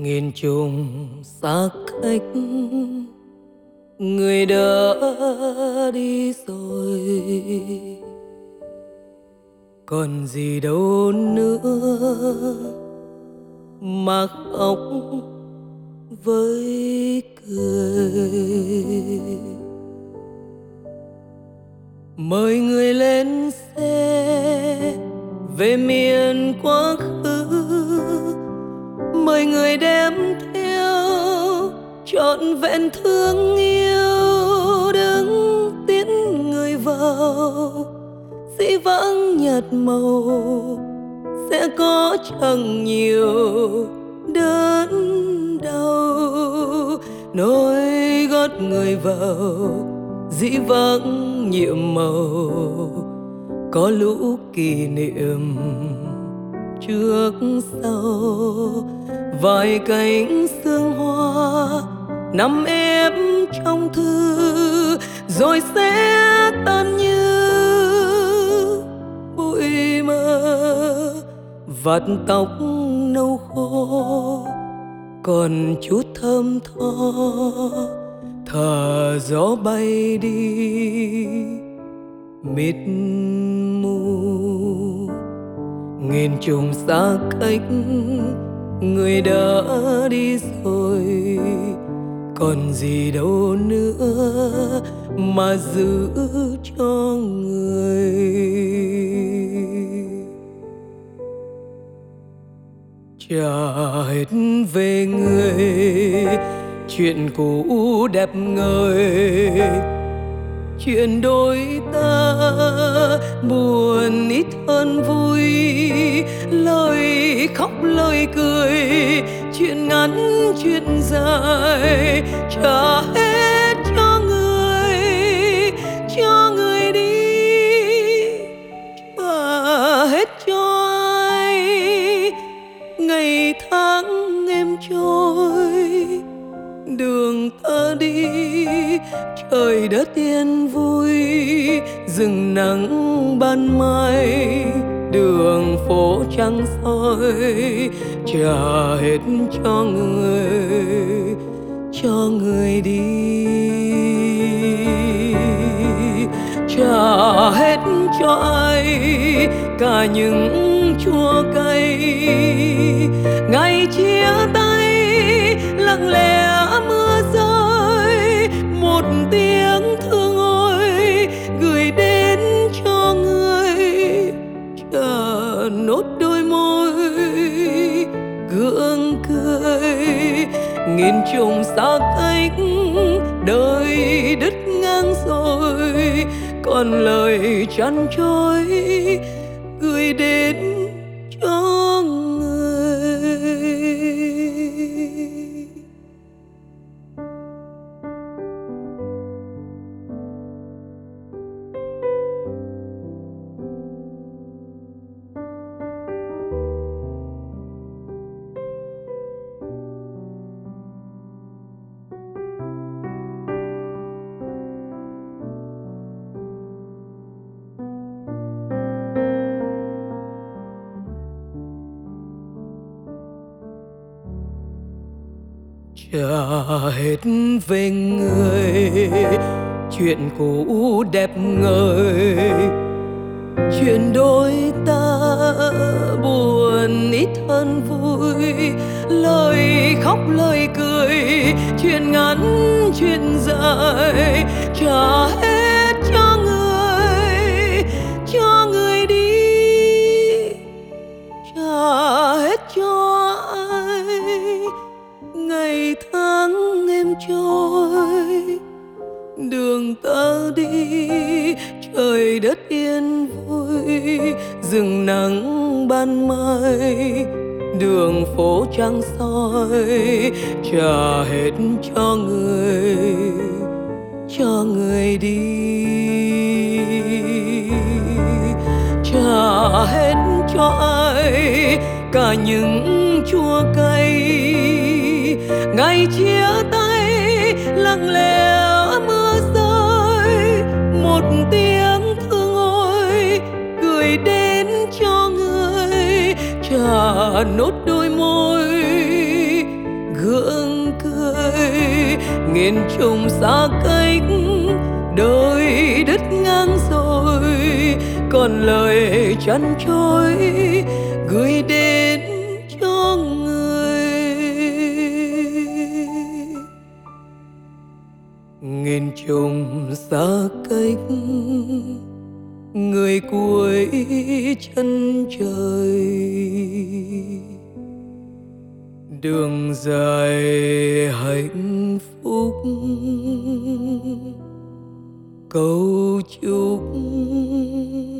nghìn trùng xa cách, người đã đi rồi, còn gì đâu nữa mà khóc với cười. Mời người lên xe về miền quá khứ, mời người đem theo trọn vẹn thương yêu, đứng tiễn người vào dĩ vãng nhạt màu, sẽ có chẳng nhiều đớn đau. Nối gót người vào dĩ vãng nhiệm màu, có lũ kỷ niệm trước sau, vài cánh sương hoa nằm ép trong thư, rồi sẽ tan như bụi mơ. Vạt tóc nâu khô còn chút thơm tho, thở gió bay đi mịt mù. Nghìn trùng xa cách, người đã đi rồi, còn gì đâu nữa mà giữ cho người. Trả hết về người, chuyện cũ đẹp ngời, chuyện đôi ta buồn ít hơn vui, lời khóc lời cười, chuyện ngắn chuyện dài, trả hết cho người đi, trả hết cho ai. Ngày tháng em trôi, đường ta đi, trời đất yên vui, rừng nắng ban mai, đường phố trắng soi, trả hết cho người đi, trả hết cho ai cả những chua cay. Ngày chia tay lặng lẽ mưa rơi, một tiếng thương ôi gửi đến cho người, trả nốt đôi môi gượng cười. Nghìn trùng xa cách, đời đứt ngang rồi, còn lời chăn trôi gửi đến cho người. Trả hết về người, chuyện cũ đẹp ngời, chuyện đôi ta buồn ít hơn vui, lời khóc lời cười, chuyện ngắn chuyện dài, trả hết cho người đi, trả hết cho ai. Ngày tháng em trôi, đường ta đi, trời đất yên vui, rừng nắng ban mai, đường phố trắng soi, trả hết cho người đi, trả hết cho ai cả những chua cay. Ngày chia tay lặng lẽ mưa rơi, một tiếng thương ôi gửi đến cho người, trả nốt đôi môi nghìn trùng xa cách, đôi đứt ngang rồi, còn lời chăn trôi gửi đến cho người. Nghìn trùng xa cách, người cuối chân trời, đường dài hạnh phúc cầu chúc